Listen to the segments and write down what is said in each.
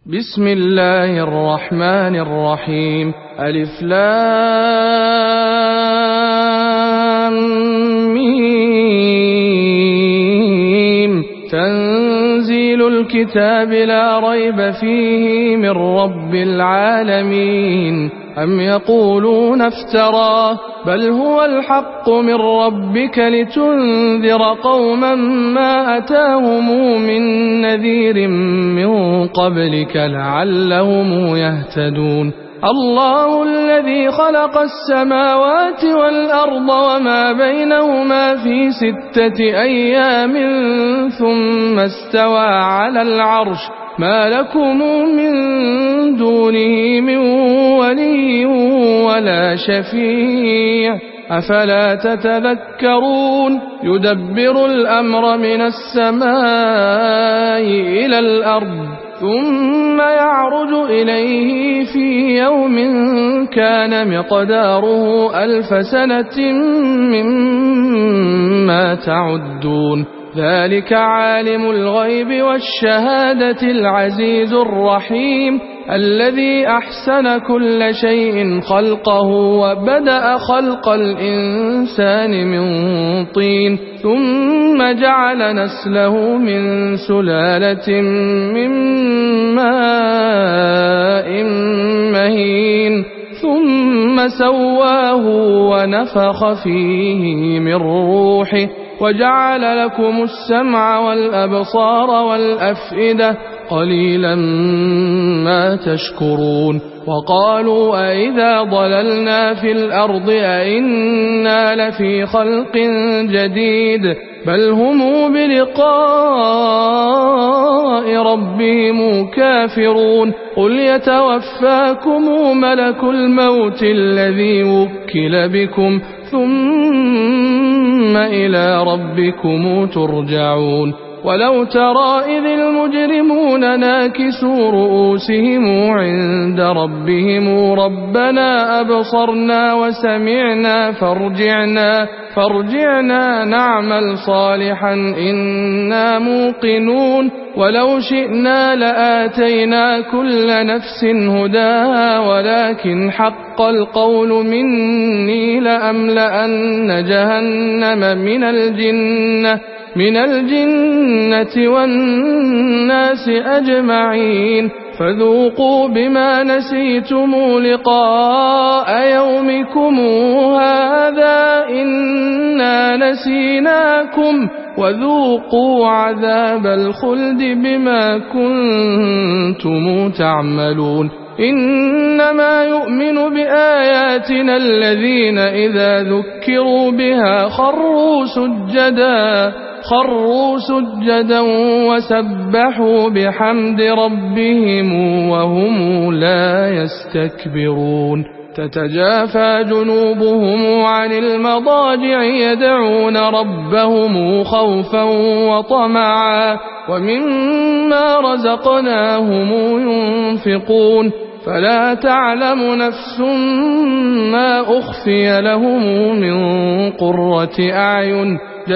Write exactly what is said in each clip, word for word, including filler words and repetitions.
بسم الله الرحمن الرحيم. ألف لام ميم. تنزيل الكتاب لا ريب فيه من رب العالمين. أم يقولون افتراه بل هو الحق من ربك لتنذر قوما ما أتاهم من نذير من قبلك لعلهم يهتدون. الله الذي خلق السماوات والأرض وما بينهما في ستة أيام ثم استوى على العرش ما لكم من دونه من ولي ولا شفيع أفلا تتذكرون. يدبر الأمر من السماء إلى الأرض ثم يعرج إليه في يوم كان مقداره ألف سنة مما تعدون. ذلك عالم الغيب والشهادة العزيز الرحيم الذي أحسن كل شيء خلقه وبدأ خلق الإنسان من طين ثم جعل نسله من سلالة من ماء مهين ثم سواه ونفخ فيه من روحه وجعل لكم السمع والأبصار والأفئدة قليلا ما تشكرون. وقالوا أئذا ضللنا في الأرض أئنا لفي خلق جديد بل هم بلقاء ربهم كافرون. قل يتوفاكم ملك الموت الذي وكل بكم ثم إلى ربكم ترجعون. ولو ترى إذ المجرمون ناكسوا رؤوسهم عند ربهم ربنا أبصرنا وسمعنا فارجعنا, فارجعنا نعمل صالحا إنا موقنون. ولو شئنا لآتينا كل نفس هداها ولكن حق القول مني لأملأن جهنم من الجنة من الجنة والناس أجمعين. فذوقوا بما نسيتم لقاء يومكم هذا إنا نسيناكم وذوقوا عذاب الخلد بما كنتم تعملون. إنما يؤمن بآياتنا الذين إذا ذكروا بها خروا سجدا خروا سجدا وسبحوا بحمد ربهم وهم لا يستكبرون. تتجافى جنوبهم عن المضاجع يدعون ربهم خوفا وطمعا ومما رزقناهم ينفقون. فلا تعلم نفس ما أخفي لهم من قرة أعين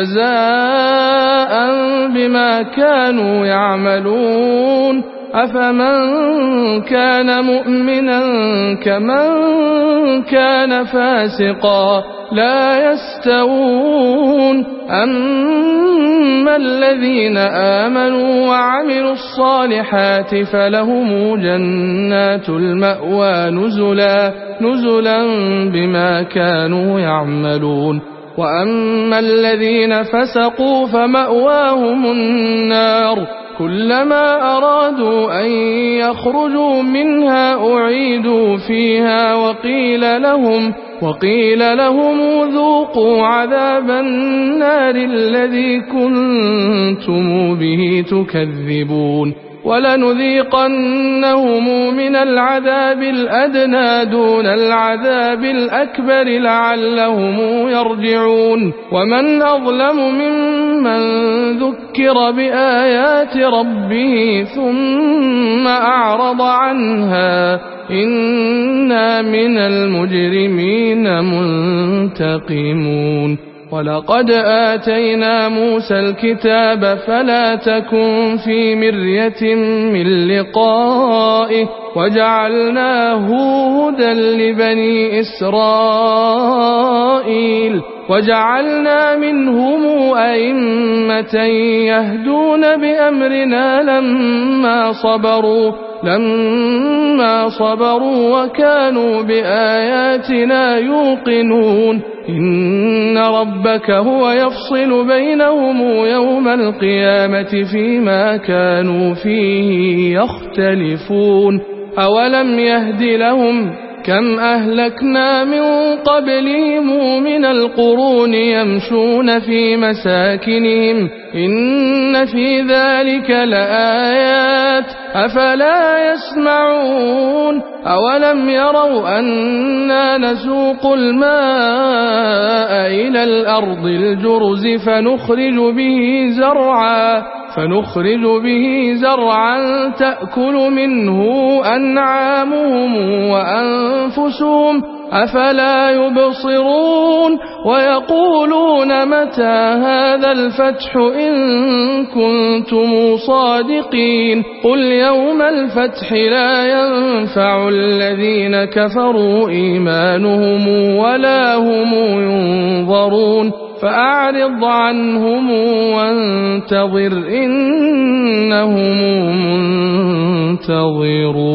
جزاء بما كانوا يعملون. أفمن كان مؤمنا كمن كان فاسقا لا يستوون. أما الذين آمنوا وعملوا الصالحات فلهم جنات المأوى نزلا, نزلا بما كانوا يعملون. وأما الذين فسقوا فمأواهم النار كلما أرادوا أن يخرجوا منها أعيدوا فيها وقيل لهم وقيل لهم ذوقوا عذاب النار الذي كنتم به تكذبون. ولنذيقنهم من العذاب الأدنى دون العذاب الأكبر لعلهم يرجعون. ومن أظلم ممن ذكر بآيات ربه ثم أعرض عنها إنا من المجرمين منتقمون. ولقد آتينا موسى الكتاب فلا تكن في مرية من لقائه وجعلناه هدى لبني إسرائيل وجعلنا منهم أئمة يهدون بأمرنا لما صبروا لما صبروا وكانوا بآياتنا يوقنون إن ربك هو يفصل بينهم يوم القيامة فيما كانوا فيه يختلفون أولم يهد لهم كم أهلكنا من قبلهم من القرون يمشون في مساكنهم إن في ذلك لآيات أفلا يسمعون أولم يروا أنا نسوق الماء إلى الأرض الجرز فنخرج به زرعا فنخرج به زرعا تأكل منه أنعامهم وأنفسهم أفلا يبصرون ويقولون متى هذا الفتح إن كنتم صادقين قل يوم الفتح لا ينفع الذين كفروا إيمانهم ولا هم ينظرون فأعرض عنهم وانتظر إنهم منتظرون.